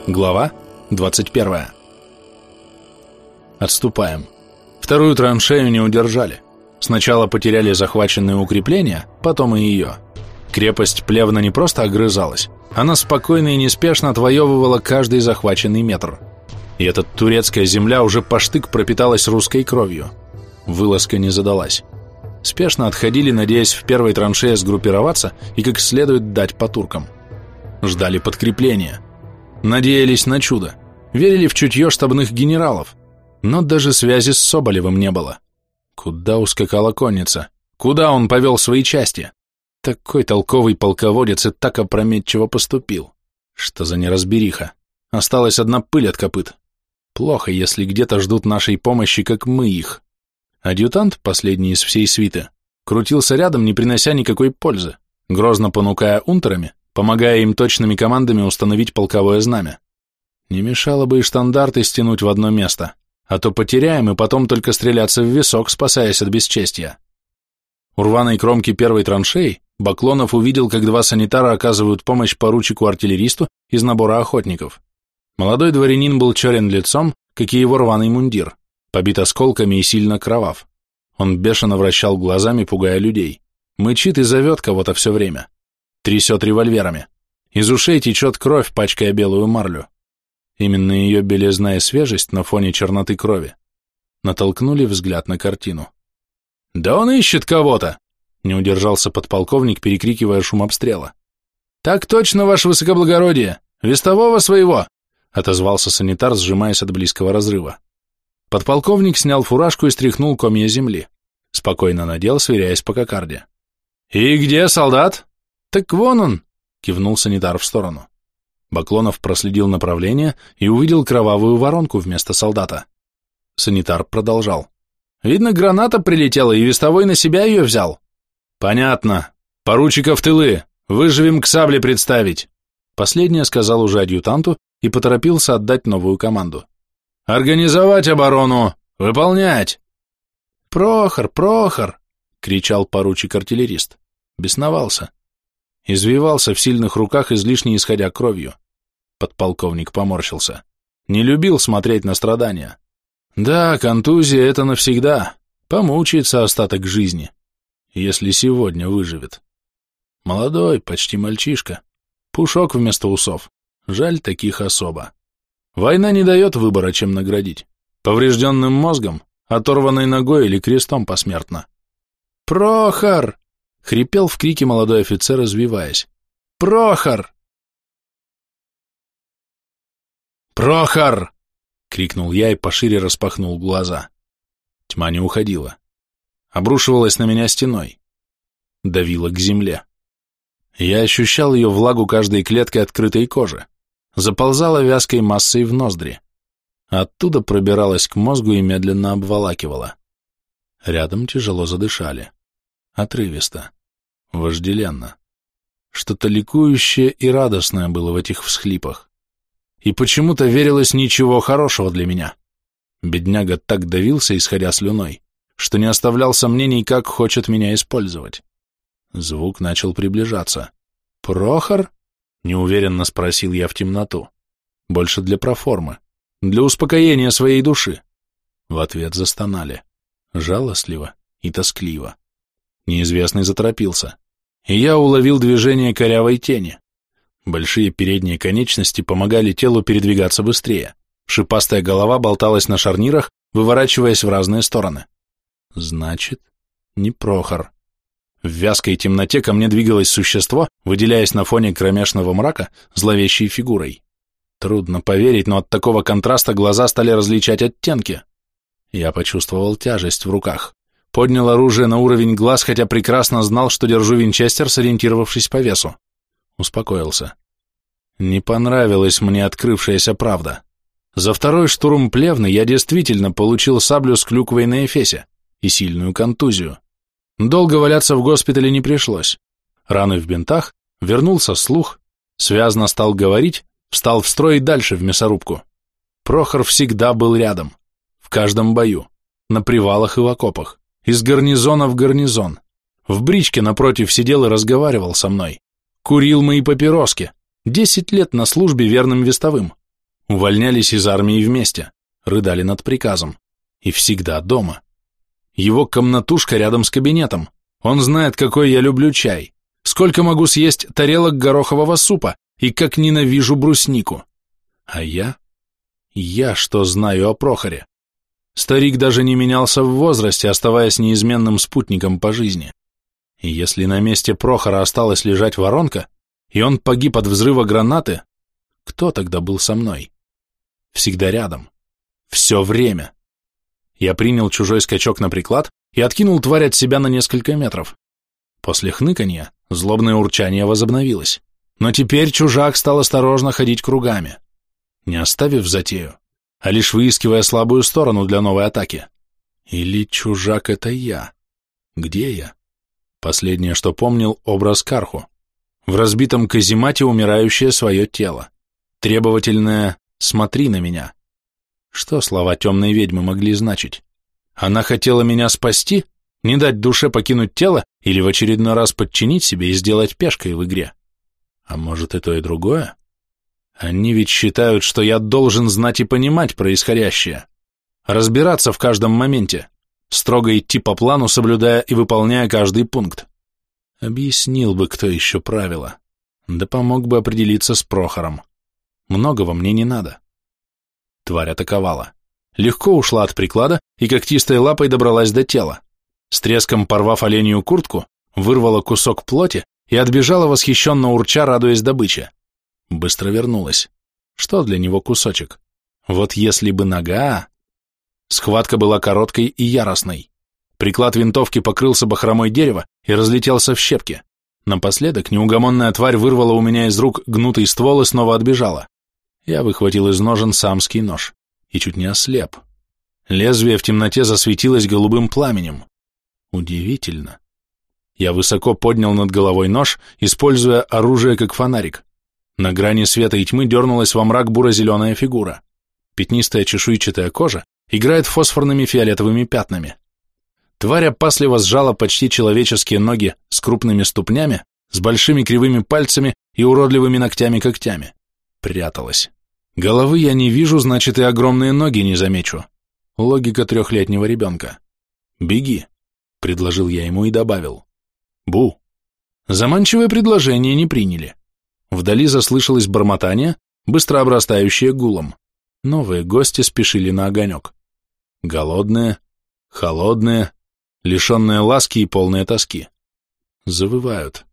Глава 21. Отступаем. Вторую траншею не удержали. Сначала потеряли захваченные укрепления, потом и ее. Крепость Плевна не просто огрызалась, она спокойно и неспешно отвоевывала каждый захваченный метр. И эта турецкая земля уже по штык пропиталась русской кровью. Вылазка не задалась. Спешно отходили, надеясь в первой траншее сгруппироваться и как следует дать по туркам. Ждали подкрепления. Надеялись на чудо. Верили в чутье штабных генералов. Но даже связи с Соболевым не было. Куда ускакала конница? Куда он повел свои части? Такой толковый полководец и так опрометчиво поступил. Что за неразбериха? Осталась одна пыль от копыт. Плохо, если где-то ждут нашей помощи, как мы их. Адъютант, последний из всей свиты, крутился рядом, не принося никакой пользы, грозно понукая унтерами, помогая им точными командами установить полковое знамя. Не мешало бы и штандарты стянуть в одно место, а то потеряем и потом только стреляться в висок, спасаясь от бесчестия. У рваной кромки первой траншеи Баклонов увидел, как два санитара оказывают помощь поручику-артиллеристу из набора охотников. Молодой дворянин был черен лицом, как и его рваный мундир, побит осколками и сильно кровав. Он бешено вращал глазами, пугая людей. Мычит и зовет кого-то все время. Трясет револьверами. Из ушей течет кровь, пачкая белую марлю. Именно ее белизна и свежесть на фоне черноты крови натолкнули взгляд на картину. «Да он ищет кого-то!» — не удержался подполковник, перекрикивая шум обстрела. «Так точно, ваше высокоблагородие! Вестового своего!» — отозвался санитар, сжимаясь от близкого разрыва. Подполковник снял фуражку и стряхнул комья земли. Спокойно надел, сверяясь по кокарде. «И где солдат?» «Так вон он!» — кивнул санитар в сторону. Баклонов проследил направление и увидел кровавую воронку вместо солдата. Санитар продолжал. «Видно, граната прилетела, и вестовой на себя ее взял». «Понятно. Поручика в тылы. Выживем к сабле представить». Последнее сказал уже адъютанту и поторопился отдать новую команду. «Организовать оборону! Выполнять!» «Прохор, Прохор!» — кричал поручик-артиллерист. Бесновался. Извивался в сильных руках, излишне исходя кровью. Подполковник поморщился. Не любил смотреть на страдания. Да, контузия — это навсегда. Помучается остаток жизни. Если сегодня выживет. Молодой, почти мальчишка. Пушок вместо усов. Жаль таких особо. Война не дает выбора, чем наградить. Поврежденным мозгом, оторванной ногой или крестом посмертно. «Прохор!» — хрипел в крике молодой офицер, извиваясь. «Прохор!» «Прохор!» — крикнул я и пошире распахнул глаза. Тьма не уходила. Обрушивалась на меня стеной. Давила к земле. Я ощущал ее влагу каждой клеткой открытой кожи. Заползала вязкой массой в ноздри. Оттуда пробиралась к мозгу и медленно обволакивала. Рядом тяжело задышали. Отрывисто. Вожделенно. Что-то ликующее и радостное было в этих всхлипах. И почему-то верилось ничего хорошего для меня. Бедняга так давился, исходя слюной, что не оставлял сомнений, как хочет меня использовать. Звук начал приближаться. «Прохор?» — неуверенно спросил я в темноту. Больше для проформы, для успокоения своей души. В ответ застонали. Жалостливо и тоскливо. Неизвестный заторопился, и я уловил движение корявой тени. Большие передние конечности помогали телу передвигаться быстрее. Шипастая голова болталась на шарнирах, выворачиваясь в разные стороны. Значит, не Прохор. В вязкой темноте ко мне двигалось существо, выделяясь на фоне кромешного мрака зловещей фигурой. Трудно поверить, но от такого контраста глаза стали различать оттенки. Я почувствовал тяжесть в руках. Поднял оружие на уровень глаз, хотя прекрасно знал, что держу винчестер, сориентировавшись по весу. Успокоился. Не понравилась мне открывшаяся правда. За второй штурм Плевны я действительно получил саблю с клюквой на эфесе и сильную контузию. Долго валяться в госпитале не пришлось. Раны в бинтах, вернулся слух, связно стал говорить, встал в строй и дальше в мясорубку. Прохор всегда был рядом, в каждом бою, на привалах и в окопах, из гарнизона в гарнизон. В бричке напротив сидел и разговаривал со мной. Курил мои папироски. 10 лет на службе верным вестовым. Увольнялись из армии вместе, рыдали над приказом. И всегда дома. Его комнатушка рядом с кабинетом. Он знает, какой я люблю чай, сколько могу съесть тарелок горохового супа и как ненавижу бруснику. А я? Я что знаю о Прохоре? Старик даже не менялся в возрасте, оставаясь неизменным спутником по жизни. И если на месте Прохора осталась лежать воронка, и он погиб от взрыва гранаты, кто тогда был со мной? Всегда рядом. Все время. Я принял чужой скачок на приклад и откинул тварь от себя на несколько метров. После хныканья злобное урчание возобновилось, но теперь чужак стал осторожно ходить кругами, не оставив затею, а лишь выискивая слабую сторону для новой атаки. Или чужак — это я? Где я? Последнее, что помнил, образ Карху. В разбитом каземате умирающее свое тело. Требовательное «смотри на меня». Что слова темной ведьмы могли значить? Она хотела меня спасти, не дать душе покинуть тело или в очередной раз подчинить себе и сделать пешкой в игре? А может, и то, и другое? Они ведь считают, что я должен знать и понимать происходящее, разбираться в каждом моменте, строго идти по плану, соблюдая и выполняя каждый пункт. Объяснил бы, кто еще правила, да помог бы определиться с Прохором. Многого мне не надо. Тварь атаковала. Легко ушла от приклада и когтистой лапой добралась до тела. С треском порвав оленью куртку, вырвала кусок плоти и отбежала восхищенно урча, радуясь добыче. Быстро вернулась. Что для него кусочек? Вот если бы нога... Схватка была короткой и яростной. Приклад винтовки покрылся бахромой дерева и разлетелся в щепки. Напоследок неугомонная тварь вырвала у меня из рук гнутый ствол и снова отбежала. Я выхватил из ножен самский нож и чуть не ослеп. Лезвие в темноте засветилось голубым пламенем. Удивительно. Я высоко поднял над головой нож, используя оружие как фонарик. На грани света и тьмы дернулась во мрак буро-зеленая фигура. Пятнистая чешуйчатая кожа играет фосфорными фиолетовыми пятнами. Тварь опасливо сжала почти человеческие ноги с крупными ступнями, с большими кривыми пальцами и уродливыми ногтями-когтями. Пряталась. Головы я не вижу, значит, и огромные ноги не замечу. Логика 3-летнего ребенка. «Беги», — предложил я ему и добавил. «Бу». Заманчивое предложение не приняли. Вдали заслышалось бормотание, быстро обрастающее гулом. Новые гости спешили на огонек. Голодные, холодные, лишенные ласки и полные тоски. Завывают.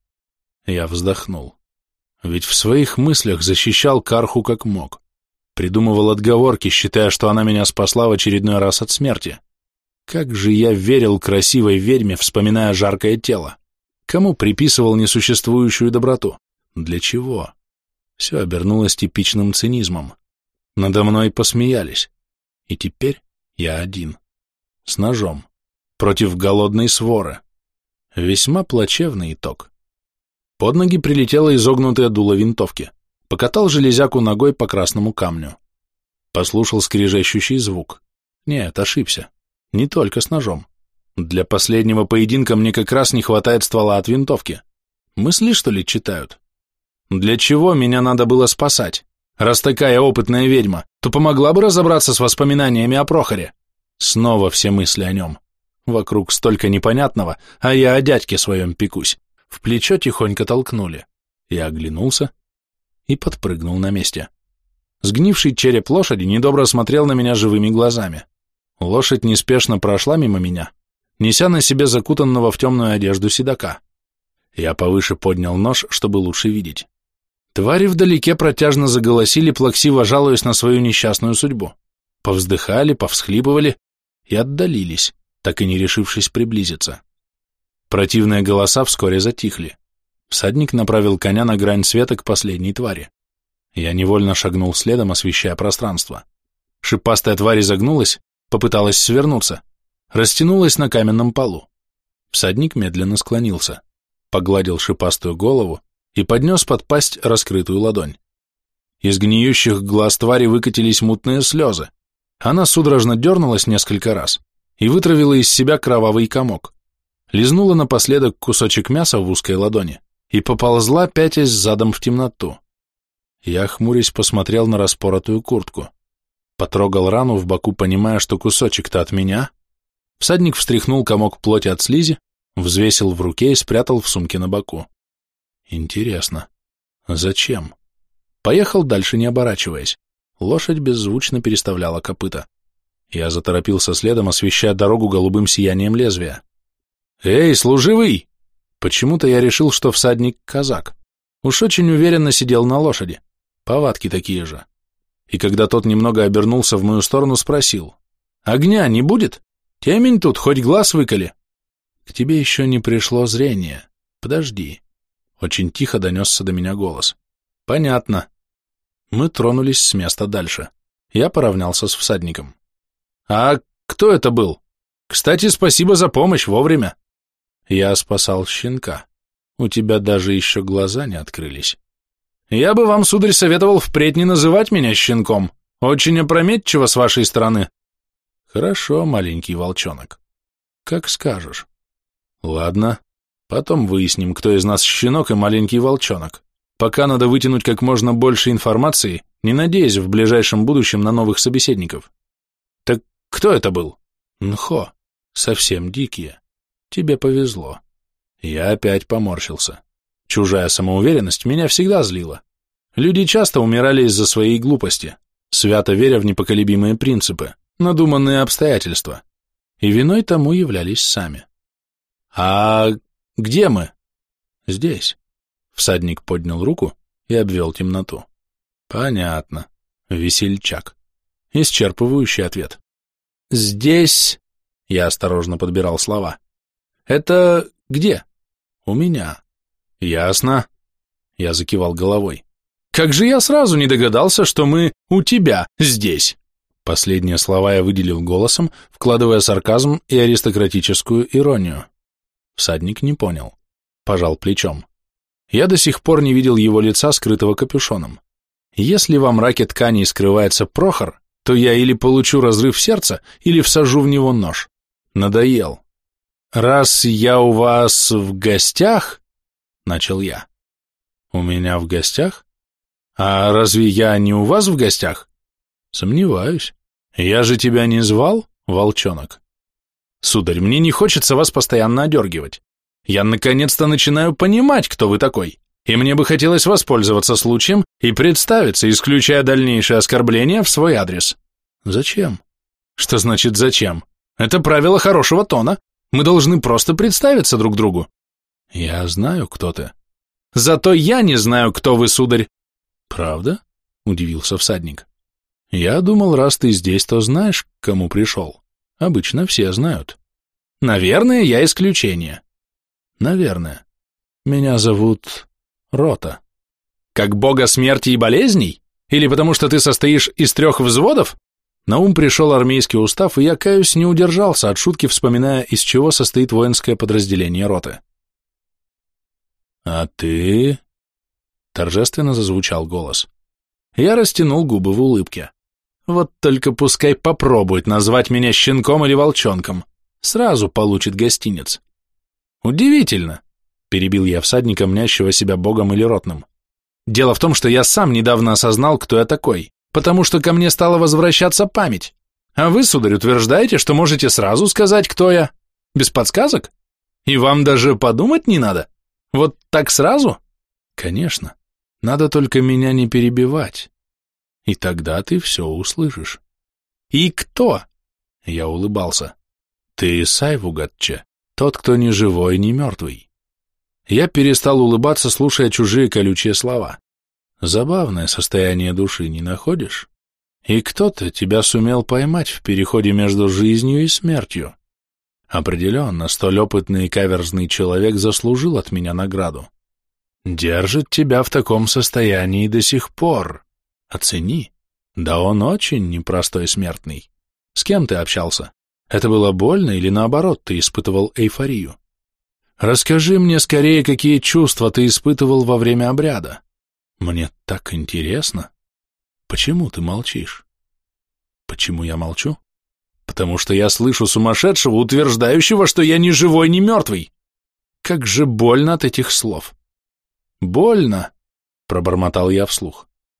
Я вздохнул. Ведь в своих мыслях защищал Карху как мог. Придумывал отговорки, считая, что она меня спасла в очередной раз от смерти. Как же я верил красивой ведьме, вспоминая жаркое тело. Кому приписывал несуществующую доброту? Для чего? Все обернулось типичным цинизмом. Надо мной посмеялись. И теперь я один. С ножом. Против голодной своры. Весьма плачевный итог. Под ноги прилетело изогнутое дуло винтовки. Покатал железяку ногой по красному камню. Послушал скрежещущий звук. Нет, ошибся. Не только с ножом. Для последнего поединка мне как раз не хватает ствола от винтовки. Мысли, что ли, читают? Для чего меня надо было спасать? Раз такая опытная ведьма, то помогла бы разобраться с воспоминаниями о Прохоре. Снова все мысли о нем. Вокруг столько непонятного, а я о дядьке своем пекусь. В плечо тихонько толкнули. Я оглянулся и подпрыгнул на месте. Сгнивший череп лошади недобро смотрел на меня живыми глазами. Лошадь неспешно прошла мимо меня, неся на себе закутанного в темную одежду седока. Я повыше поднял нож, чтобы лучше видеть. Твари вдалеке протяжно заголосили, плаксиво жалуясь на свою несчастную судьбу. Повздыхали, повсхлипывали и отдалились, так и не решившись приблизиться. Противные голоса вскоре затихли. Всадник направил коня на грань света к последней твари. Я невольно шагнул следом, освещая пространство. Шипастая тварь изогнулась, попыталась свернуться, растянулась на каменном полу. Всадник медленно склонился, погладил шипастую голову и поднес под пасть раскрытую ладонь. Из гниющих глаз твари выкатились мутные слезы. Она судорожно дернулась несколько раз и вытравила из себя кровавый комок. Лизнула напоследок кусочек мяса в узкой ладони и поползла, пятясь задом в темноту. Я, хмурясь, посмотрел на распоротую куртку. Потрогал рану в боку, понимая, что кусочек-то от меня. Всадник встряхнул комок плоти от слизи, взвесил в руке и спрятал в сумке на боку. Интересно, зачем? Поехал дальше, не оборачиваясь. Лошадь беззвучно переставляла копыта. Я заторопился следом, освещая дорогу голубым сиянием лезвия. «Эй, служивый!» Почему-то я решил, что всадник казак. Уж очень уверенно сидел на лошади. Повадки такие же. И когда тот немного обернулся в мою сторону, спросил: «Огня не будет? Темень тут, хоть глаз выколи». «К тебе еще не пришло зрение. Подожди». Очень тихо донесся до меня голос. «Понятно». Мы тронулись с места дальше. Я поравнялся с всадником. «А кто это был? Кстати, спасибо за помощь вовремя». «Я спасал щенка. У тебя даже еще глаза не открылись». «Я бы вам, сударь, советовал впредь не называть меня щенком. Очень опрометчиво с вашей стороны». «Хорошо, маленький волчонок. Как скажешь». «Ладно, потом выясним, кто из нас щенок и маленький волчонок. Пока надо вытянуть как можно больше информации, не надеясь в ближайшем будущем на новых собеседников». «Так кто это был?» «Нхо. Совсем дикие. Тебе повезло». Я опять поморщился. Чужая самоуверенность меня всегда злила. Люди часто умирали из-за своей глупости, свято веря в непоколебимые принципы, надуманные обстоятельства. И виной тому являлись сами. «А где мы?» «Здесь». Всадник поднял руку и обвел темноту. «Понятно. Весельчак». Исчерпывающий ответ. «Здесь...» Я осторожно подбирал слова. «Это где?» «У меня». «Ясно». Я закивал головой. «Как же я сразу не догадался, что мы у тебя здесь?» Последние слова я выделил голосом, вкладывая сарказм и аристократическую иронию. Всадник не понял. Пожал плечом. Я до сих пор не видел его лица, скрытого капюшоном. Если во мраке тканей скрывается Прохор, то я или получу разрыв сердца, или всажу в него нож. Надоел. «Раз я у вас в гостях...» — начал я. «У меня в гостях? А разве я не у вас в гостях?» «Сомневаюсь. Я же тебя не звал, волчонок?» «Сударь, мне не хочется вас постоянно одергивать. Я наконец-то начинаю понимать, кто вы такой, и мне бы хотелось воспользоваться случаем и представиться, исключая дальнейшие оскорбления в свой адрес». «Зачем?» «Что значит «зачем»? Это правило хорошего тона. Мы должны просто представиться друг другу». «Я знаю, кто ты». «Зато я не знаю, кто вы, сударь». «Правда?» — удивился всадник. «Я думал, раз ты здесь, то знаешь, к кому пришел. Обычно все знают». «Наверное, я исключение». «Наверное. Меня зовут Рота». «Как бога смерти и болезней? Или потому что ты состоишь из 3 взводов?» На ум пришел армейский устав, и я, каюсь, не удержался от шутки, вспоминая, из чего состоит воинское подразделение роты. «А ты?» — торжественно зазвучал голос. Я растянул губы в улыбке. «Вот только пускай попробует назвать меня щенком или волчонком. Сразу получит гостинец». «Удивительно», — перебил я всадника, мнящего себя богом или ротным. «Дело в том, что я сам недавно осознал, кто я такой, потому что ко мне стала возвращаться память. А вы, сударь, утверждаете, что можете сразу сказать, кто я? Без подсказок? И вам даже подумать не надо? Вот так сразу?» «Конечно. Надо только меня не перебивать. И тогда ты все услышишь». «И кто?» Я улыбался. «Ты Сайвугатче, тот, кто ни живой, ни мертвый». Я перестал улыбаться, слушая чужие колючие слова. Забавное состояние души, не находишь? И кто-то тебя сумел поймать в переходе между жизнью и смертью. Определенно, столь опытный и каверзный человек заслужил от меня награду. Держит тебя в таком состоянии до сих пор. Оцени. Да он очень непростой смертный. С кем ты общался? Это было больно или наоборот, ты испытывал эйфорию? Расскажи мне скорее, какие чувства ты испытывал во время обряда. Мне так интересно. Почему ты молчишь? Почему я молчу? Потому что я слышу сумасшедшего, утверждающего, что я ни живой, ни мертвый. Как же больно от этих слов. Больно, пробормотал я вслух.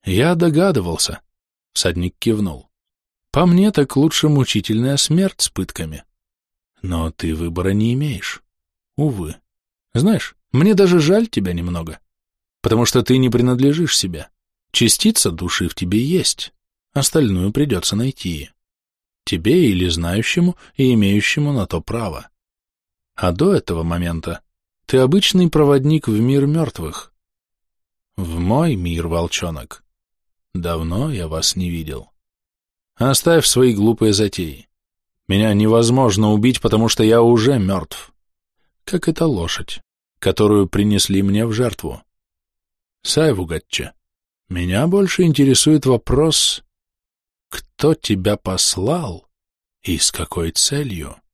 Я догадывался, всадник кивнул. По мне так лучше мучительная смерть с пытками. Но ты выбора не имеешь. Увы. Знаешь, мне даже жаль тебя немного, потому что ты не принадлежишь себе. Частица души в тебе есть, остальную придется найти. Тебе или знающему и имеющему на то право. А до этого момента ты обычный проводник в мир мертвых. В мой мир, волчонок. Давно я вас не видел. Оставь свои глупые затеи. Меня невозможно убить, потому что я уже мертв. Как эта лошадь, которую принесли мне в жертву. Сайвугатче, меня больше интересует вопрос, кто тебя послал и с какой целью?